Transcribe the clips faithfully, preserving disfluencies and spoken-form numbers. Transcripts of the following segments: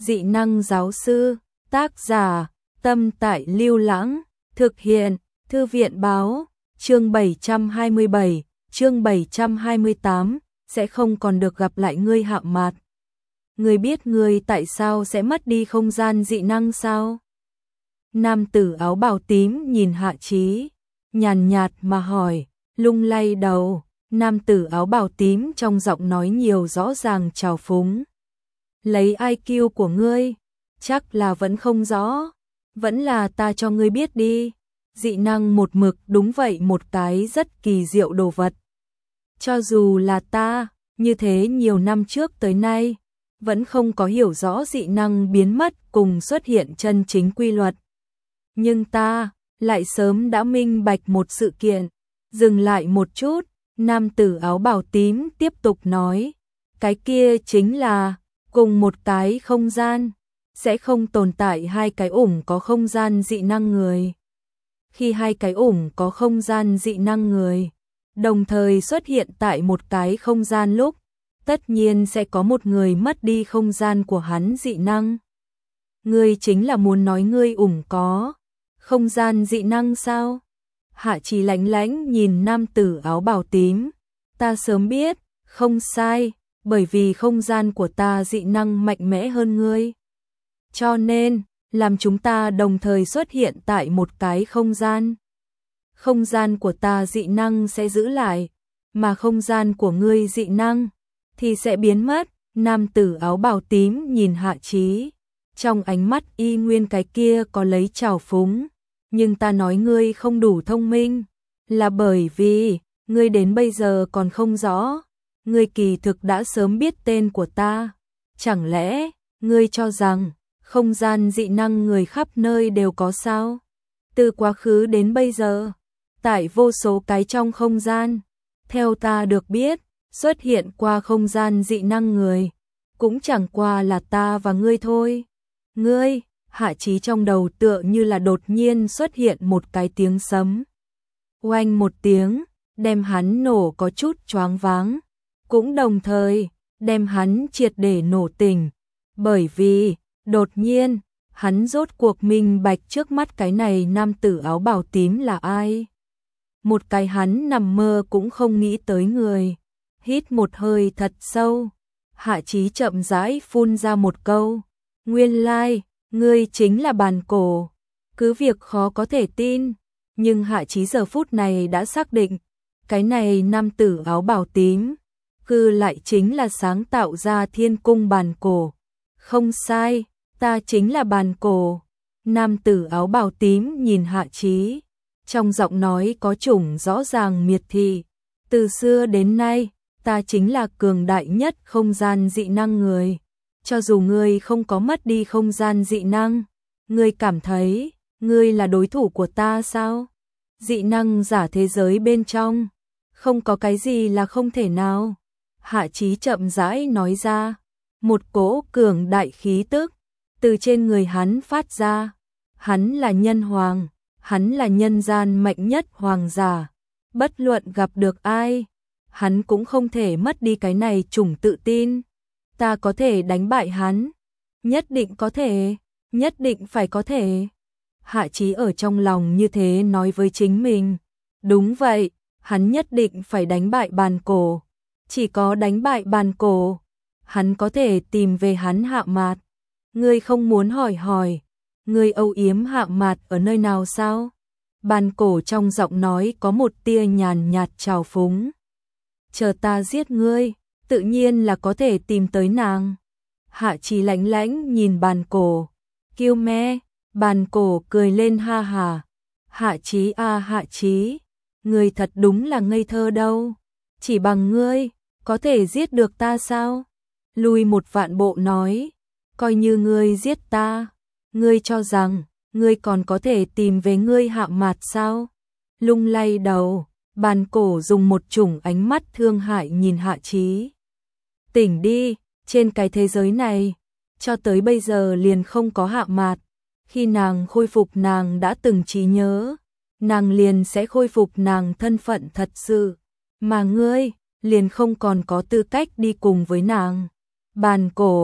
Dị năng giáo sư, tác giả, Tâm Tại Lưu Lãng, thực hiện, Thư viện báo, chương bảy trăm hai mươi bảy, chương bảy trăm hai mươi tám, sẽ không còn được gặp lại ngươi Hạ Mạt. Ngươi biết ngươi tại sao sẽ mất đi không gian dị năng sao? Nam tử áo bào tím nhìn Hạ Chí, nhàn nhạt mà hỏi, lung lay đầu, nam tử áo bào tím trong giọng nói nhiều rõ ràng trào phúng. Lấy i kiu của ngươi, chắc là vẫn không rõ, vẫn là ta cho ngươi biết đi. Dị năng một mực đúng vậy một cái rất kỳ diệu đồ vật. Cho dù là ta, như thế nhiều năm trước tới nay, vẫn không có hiểu rõ dị năng biến mất cùng xuất hiện chân chính quy luật. Nhưng ta lại sớm đã minh bạch một sự kiện. Dừng lại một chút, nam tử áo bào tím tiếp tục nói, cái kia chính là cùng một cái không gian, sẽ không tồn tại hai cái ủng có không gian dị năng người. Khi hai cái ủng có không gian dị năng người đồng thời xuất hiện tại một cái không gian lúc, tất nhiên sẽ có một người mất đi không gian của hắn dị năng. Ngươi chính là muốn nói ngươi ủng có không gian dị năng sao? Hạ Chí lạnh lãnh nhìn nam tử áo bào tím, ta sớm biết, không sai, bởi vì không gian của ta dị năng mạnh mẽ hơn ngươi. Cho nên, làm chúng ta đồng thời xuất hiện tại một cái không gian. Không gian của ta dị năng sẽ giữ lại, mà không gian của ngươi dị năng thì sẽ biến mất. Nam tử áo bào tím nhìn Hạ Chí, trong ánh mắt y nguyên cái kia có lấy trào phúng. Nhưng ta nói ngươi không đủ thông minh, là bởi vì ngươi đến bây giờ còn không rõ, ngươi kỳ thực đã sớm biết tên của ta. Chẳng lẽ ngươi cho rằng không gian dị năng người khắp nơi đều có sao? Từ quá khứ đến bây giờ, tại vô số cái trong không gian, theo ta được biết, xuất hiện qua không gian dị năng người, cũng chẳng qua là ta và ngươi thôi. Ngươi, Hạ Chí trong đầu tựa như là đột nhiên xuất hiện một cái tiếng sấm. Oanh một tiếng, đem hắn nổ có chút choáng váng, cũng đồng thời đem hắn triệt để nổ tỉnh, bởi vì đột nhiên, hắn rốt cuộc minh bạch trước mắt cái này nam tử áo bào tím là ai. Một cái hắn nằm mơ cũng không nghĩ tới người. Hít một hơi thật sâu, Hạ Chí chậm rãi phun ra một câu, nguyên lai, ngươi chính là Bàn Cổ. Cứ việc khó có thể tin, nhưng Hạ Chí giờ phút này đã xác định, cái này nam tử áo bào tím, cứ lại chính là sáng tạo ra thiên cung Bàn Cổ. Không sai, ta chính là Bàn Cổ. Nam tử áo bào tím nhìn Hạ Chí, trong giọng nói có chủng rõ ràng miệt thị. Từ xưa đến nay, ta chính là cường đại nhất không gian dị năng người. Cho dù ngươi không có mất đi không gian dị năng, ngươi cảm thấy ngươi là đối thủ của ta sao? Dị năng giả thế giới bên trong, không có cái gì là không thể nào. Hạ Chí chậm rãi nói ra, một cỗ cường đại khí tức từ trên người hắn phát ra. Hắn là nhân hoàng, hắn là nhân gian mạnh nhất hoàng giả. Bất luận gặp được ai, hắn cũng không thể mất đi cái này chủng tự tin. Ta có thể đánh bại hắn, nhất định có thể, nhất định phải có thể. Hạ Chí ở trong lòng như thế nói với chính mình. Đúng vậy, hắn nhất định phải đánh bại Bàn Cổ. Chỉ có đánh bại Bàn Cổ, hắn có thể tìm về hắn Hạ Mạt. Ngươi không muốn hỏi hỏi, ngươi âu yếm Hạ Mạt ở nơi nào sao? Bàn Cổ trong giọng nói có một tia nhàn nhạt trào phúng. Chờ ta giết ngươi, tự nhiên là có thể tìm tới nàng. Hạ Chí lạnh lãnh nhìn Bàn Cổ. Kiêu me, Bàn Cổ cười lên ha hà. Hạ Chí a à, Hạ Chí, ngươi thật đúng là ngây thơ đâu. Chỉ bằng ngươi, có thể giết được ta sao? Lùi một vạn bộ nói, coi như ngươi giết ta, ngươi cho rằng ngươi còn có thể tìm về ngươi Hạ Mạt sao? Lung lay đầu, Bàn Cổ dùng một chủng ánh mắt thương hại nhìn Hạ Chí. Tỉnh đi, trên cái thế giới này, cho tới bây giờ liền không có Hạ Mạt. Khi nàng khôi phục nàng đã từng trí nhớ, nàng liền sẽ khôi phục nàng thân phận thật sự, mà ngươi liền không còn có tư cách đi cùng với nàng. Bàn Cổ,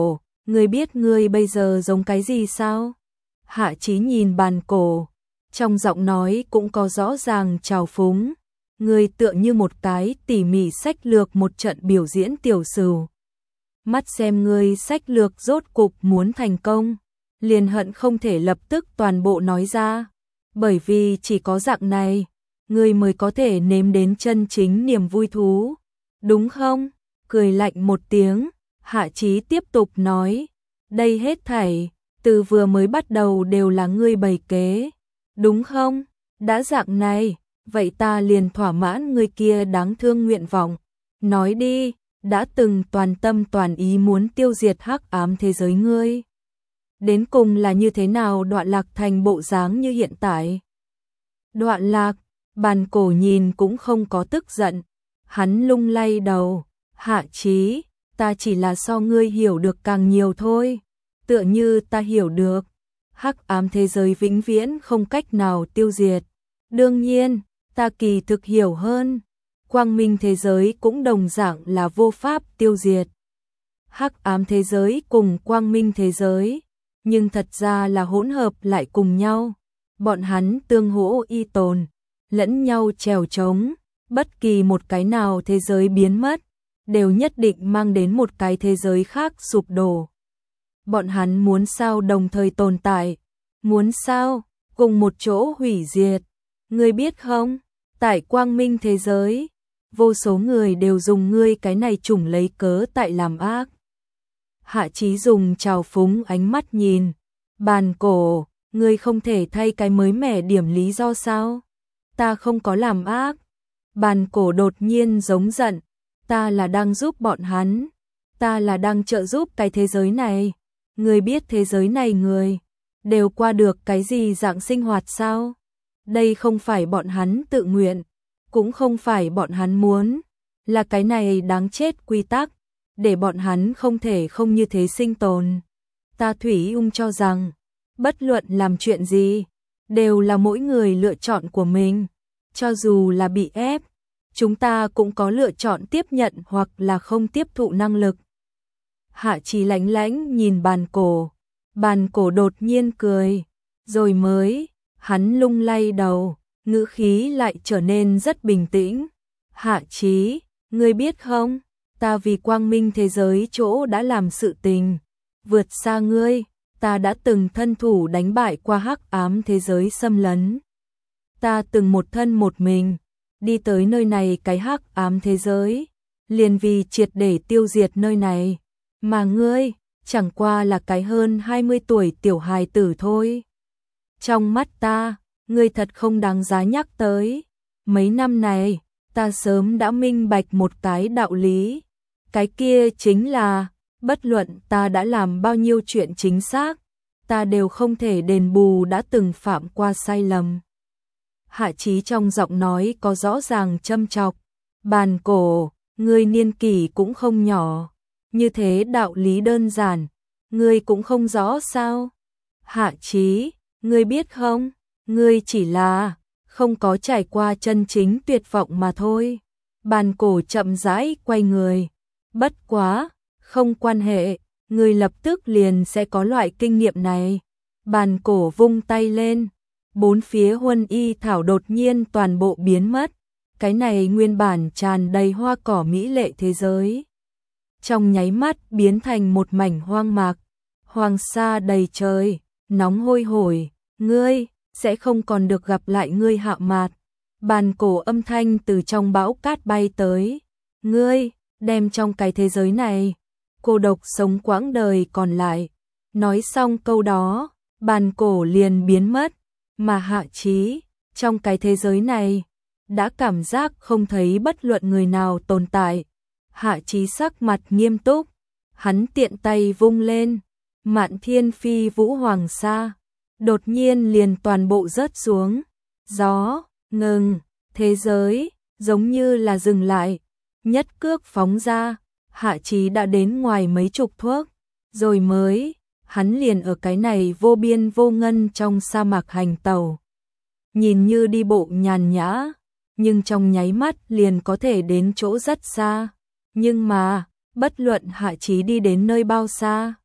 ngươi biết ngươi bây giờ giống cái gì sao? Hạ Chí nhìn bàn cổ, trong giọng nói cũng có rõ ràng trào phúng. Ngươi tựa như một cái tỉ mỉ sách lược một trận biểu diễn tiểu sửu. Mắt xem ngươi sách lược rốt cục muốn thành công, liền hận không thể lập tức toàn bộ nói ra. Bởi vì chỉ có dạng này, ngươi mới có thể nếm đến chân chính niềm vui thú. Đúng không? Cười lạnh một tiếng, Hạ Chí tiếp tục nói. Đây hết thảy, từ vừa mới bắt đầu đều là ngươi bày kế. Đúng không? Đã dạng này, vậy ta liền thỏa mãn ngươi kia đáng thương nguyện vọng. Nói đi, đã từng toàn tâm toàn ý muốn tiêu diệt hắc ám thế giới ngươi. Đến cùng là như thế nào Đoạn Lạc thành bộ dáng như hiện tại? Đoạn Lạc, bàn cổ nhìn cũng không có tức giận. Hắn lung lay đầu, Hạ Chí, ta chỉ là so ngươi hiểu được càng nhiều thôi. Tựa như ta hiểu được, hắc ám thế giới vĩnh viễn không cách nào tiêu diệt. Đương nhiên, ta kỳ thực hiểu hơn, quang minh thế giới cũng đồng dạng là vô pháp tiêu diệt. Hắc ám thế giới cùng quang minh thế giới, nhưng thật ra là hỗn hợp lại cùng nhau. Bọn hắn tương hỗ y tồn, lẫn nhau trèo trống, bất kỳ một cái nào thế giới biến mất, đều nhất định mang đến một cái thế giới khác sụp đổ. Bọn hắn muốn sao đồng thời tồn tại, muốn sao cùng một chỗ hủy diệt. Ngươi biết không, tại quang minh thế giới, vô số người đều dùng ngươi cái này chủng lấy cớ tại làm ác. Hạ Chí dùng trào phúng ánh mắt nhìn, bàn cổ, ngươi không thể thay cái mới mẻ điểm lý do sao? Ta không có làm ác. Bàn cổ đột nhiên giống giận, ta là đang giúp bọn hắn, ta là đang trợ giúp cái thế giới này. Ngươi biết thế giới này người đều qua được cái gì dạng sinh hoạt sao? Đây không phải bọn hắn tự nguyện, cũng không phải bọn hắn muốn, là cái này đáng chết quy tắc, để bọn hắn không thể không như thế sinh tồn. Ta thủy ung cho rằng, bất luận làm chuyện gì, đều là mỗi người lựa chọn của mình, cho dù là bị ép, chúng ta cũng có lựa chọn tiếp nhận hoặc là không tiếp thụ năng lực. Hạ Chí lãnh lãnh nhìn bàn cổ, bàn cổ đột nhiên cười, rồi mới, hắn lung lay đầu, ngữ khí lại trở nên rất bình tĩnh. Hạ Chí, ngươi biết không, ta vì quang minh thế giới chỗ đã làm sự tình, vượt xa ngươi, ta đã từng thân thủ đánh bại qua hắc ám thế giới xâm lấn. Ta từng một thân một mình, đi tới nơi này cái hắc ám thế giới, liền vì triệt để tiêu diệt nơi này. Mà ngươi, chẳng qua là cái hơn hai mươi tuổi tiểu hài tử thôi. Trong mắt ta, ngươi thật không đáng giá nhắc tới. Mấy năm này, ta sớm đã minh bạch một cái đạo lý. Cái kia chính là, bất luận ta đã làm bao nhiêu chuyện chính xác, ta đều không thể đền bù đã từng phạm qua sai lầm. Hạ Chí trong giọng nói có rõ ràng châm chọc. Bàn cổ, ngươi niên kỷ cũng không nhỏ. Như thế đạo lý đơn giản, ngươi cũng không rõ sao? Hạ Chí, ngươi biết không, ngươi chỉ là không có trải qua chân chính tuyệt vọng mà thôi. Bàn cổ chậm rãi quay người. Bất quá, không quan hệ, ngươi lập tức liền sẽ có loại kinh nghiệm này. Bàn cổ vung tay lên, bốn phía huân y thảo đột nhiên toàn bộ biến mất. Cái này nguyên bản tràn đầy hoa cỏ mỹ lệ thế giới, trong nháy mắt biến thành một mảnh hoang mạc, hoàng sa đầy trời, nóng hôi hổi. Ngươi sẽ không còn được gặp lại ngươi Hạ Mạt. Bàn cổ âm thanh từ trong bão cát bay tới. Ngươi đem trong cái thế giới này cô độc sống quãng đời còn lại. Nói xong câu đó, bàn cổ liền biến mất, mà Hạ Chí trong cái thế giới này đã cảm giác không thấy bất luận người nào tồn tại. Hạ Chí sắc mặt nghiêm túc, hắn tiện tay vung lên, Mạn Thiên Phi Vũ Hoàng Sa đột nhiên liền toàn bộ rớt xuống. Gió ngừng, thế giới giống như là dừng lại, nhất cước phóng ra, Hạ Chí đã đến ngoài mấy chục thước, rồi mới, hắn liền ở cái này vô biên vô ngân trong sa mạc hành tẩu. Nhìn như đi bộ nhàn nhã, nhưng trong nháy mắt liền có thể đến chỗ rất xa. Nhưng mà, bất luận Hạ Chí đi đến nơi bao xa,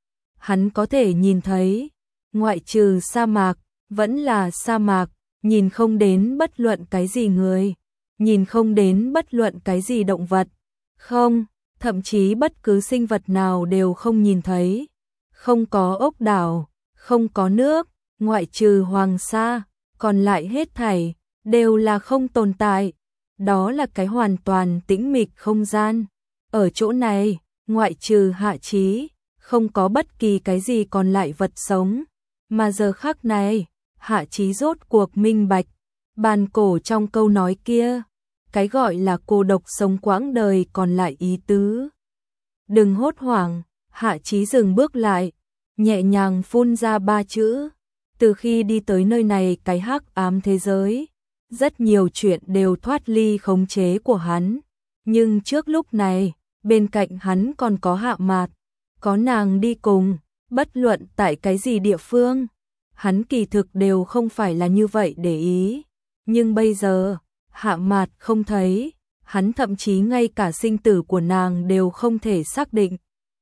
hắn có thể nhìn thấy, ngoại trừ sa mạc, vẫn là sa mạc, nhìn không đến bất luận cái gì người, nhìn không đến bất luận cái gì động vật, không, thậm chí bất cứ sinh vật nào đều không nhìn thấy, không có ốc đảo, không có nước, ngoại trừ hoàng sa, còn lại hết thảy, đều là không tồn tại, đó là cái hoàn toàn tĩnh mịch không gian, ở chỗ này, ngoại trừ Hạ Chí, không có bất kỳ cái gì còn lại vật sống, mà giờ khắc này, Hạ Chí rốt cuộc minh bạch, bàn cổ trong câu nói kia, cái gọi là cô độc sống quãng đời còn lại ý tứ. Đừng hốt hoảng, Hạ Chí dừng bước lại, nhẹ nhàng phun ra ba chữ, từ khi đi tới nơi này cái hắc ám thế giới, rất nhiều chuyện đều thoát ly khống chế của hắn, nhưng trước lúc này, bên cạnh hắn còn có Hạ Mạt, có nàng đi cùng, bất luận tại cái gì địa phương, hắn kỳ thực đều không phải là như vậy để ý, nhưng bây giờ, Hạ Mạt không thấy, hắn thậm chí ngay cả sinh tử của nàng đều không thể xác định.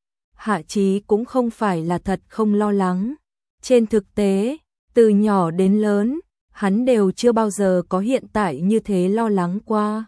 Hạ Chí cũng không phải là thật không lo lắng, trên thực tế, từ nhỏ đến lớn, hắn đều chưa bao giờ có hiện tại như thế lo lắng qua.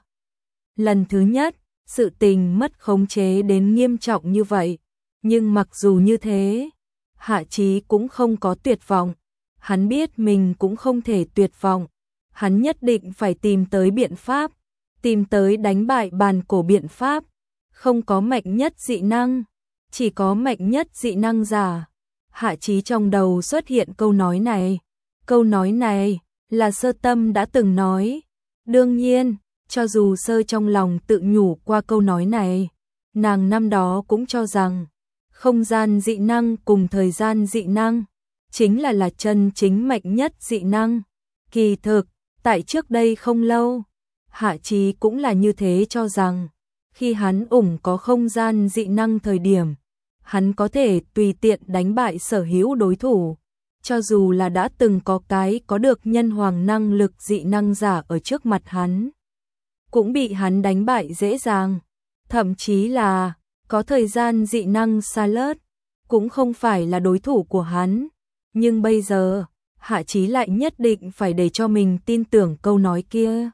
Lần thứ nhất, sự tình mất khống chế đến nghiêm trọng như vậy, nhưng mặc dù như thế, Hạ Chí cũng không có tuyệt vọng, hắn biết mình cũng không thể tuyệt vọng, hắn nhất định phải tìm tới biện pháp, tìm tới đánh bại bàn cổ biện pháp, không có mạnh nhất dị năng, chỉ có mạnh nhất dị năng giả. Hạ Chí trong đầu xuất hiện câu nói này, câu nói này là Sơ Tâm đã từng nói, đương nhiên, cho dù Sơ trong lòng tự nhủ qua câu nói này, nàng năm đó cũng cho rằng, không gian dị năng cùng thời gian dị năng, chính là là chân chính mạnh nhất dị năng. Kỳ thực, tại trước đây không lâu, Hạ Chí cũng là như thế cho rằng, khi hắn ủng có không gian dị năng thời điểm, hắn có thể tùy tiện đánh bại sở hữu đối thủ, cho dù là đã từng có cái có được nhân hoàng năng lực dị năng giả ở trước mặt hắn, cũng bị hắn đánh bại dễ dàng, thậm chí là có thời gian dị năng Salad, cũng không phải là đối thủ của hắn, nhưng bây giờ, Hạ Chí lại nhất định phải để cho mình tin tưởng câu nói kia.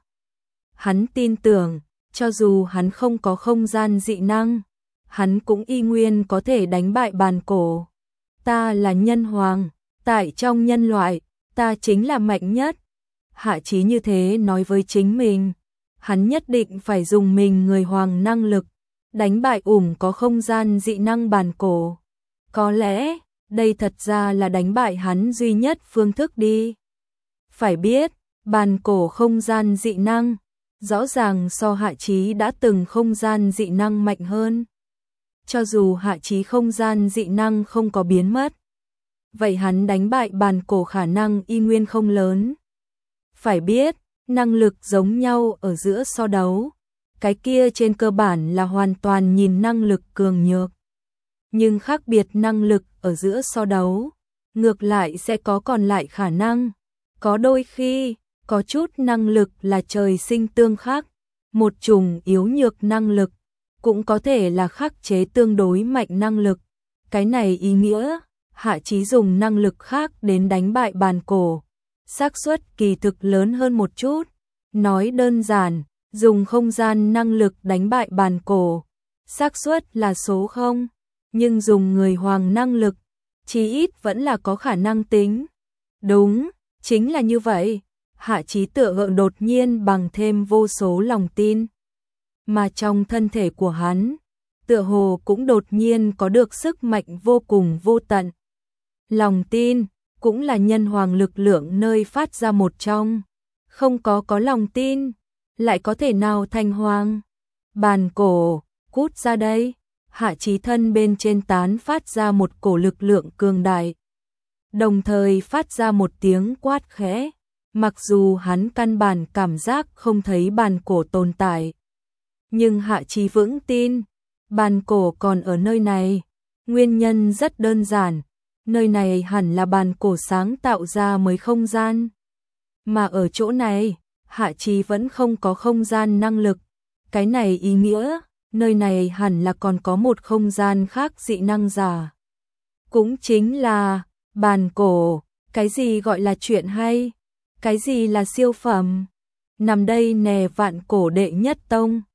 Hắn tin tưởng, cho dù hắn không có không gian dị năng, hắn cũng y nguyên có thể đánh bại bàn cổ. Ta là nhân hoàng, tại trong nhân loại, ta chính là mạnh nhất. Hạ Chí như thế nói với chính mình, hắn nhất định phải dùng mình người hoàng năng lực, đánh bại ủng có không gian dị năng bàn cổ. Có lẽ, đây thật ra là đánh bại hắn duy nhất phương thức đi. Phải biết, bàn cổ không gian dị năng, rõ ràng so Hạ Chí đã từng không gian dị năng mạnh hơn. Cho dù Hạ Chí không gian dị năng không có biến mất, vậy hắn đánh bại bàn cổ khả năng y nguyên không lớn. Phải biết, năng lực giống nhau ở giữa so đấu, cái kia trên cơ bản là hoàn toàn nhìn năng lực cường nhược. Nhưng khác biệt năng lực ở giữa so đấu, ngược lại sẽ có còn lại khả năng. Có đôi khi, có chút năng lực là trời sinh tương khắc, một chủng yếu nhược năng lực, cũng có thể là khắc chế tương đối mạnh năng lực. Cái này ý nghĩa, Hạ Chí dùng năng lực khác đến đánh bại bàn cổ, xác suất kỳ thực lớn hơn một chút. Nói đơn giản, dùng không gian năng lực đánh bại bàn cổ, xác suất là số không, nhưng dùng người hoàng năng lực, chí ít vẫn là có khả năng tính. Đúng, chính là như vậy. Hạ Chí tựa gượng đột nhiên bằng thêm vô số lòng tin. Mà trong thân thể của hắn, tựa hồ cũng đột nhiên có được sức mạnh vô cùng vô tận. Lòng tin, cũng là nhân hoàng lực lượng nơi phát ra một trong. Không có có lòng tin, lại có thể nào thành hoàng. Bàn cổ, cút ra đây. Hạ Chí thân bên trên tán phát ra một cổ lực lượng cường đại. Đồng thời phát ra một tiếng quát khẽ. Mặc dù hắn căn bản cảm giác không thấy bàn cổ tồn tại, nhưng Hạ Chí vững tin, bàn cổ còn ở nơi này. Nguyên nhân rất đơn giản, nơi này hẳn là bàn cổ sáng tạo ra mới không gian. Mà ở chỗ này, Hạ Chí vẫn không có không gian năng lực. Cái này ý nghĩa, nơi này hẳn là còn có một không gian khác dị năng giả. cũng chính là bàn cổ. Cái gì gọi là chuyện hay? Cái gì là siêu phẩm? Nằm đây nè vạn cổ đệ nhất tông.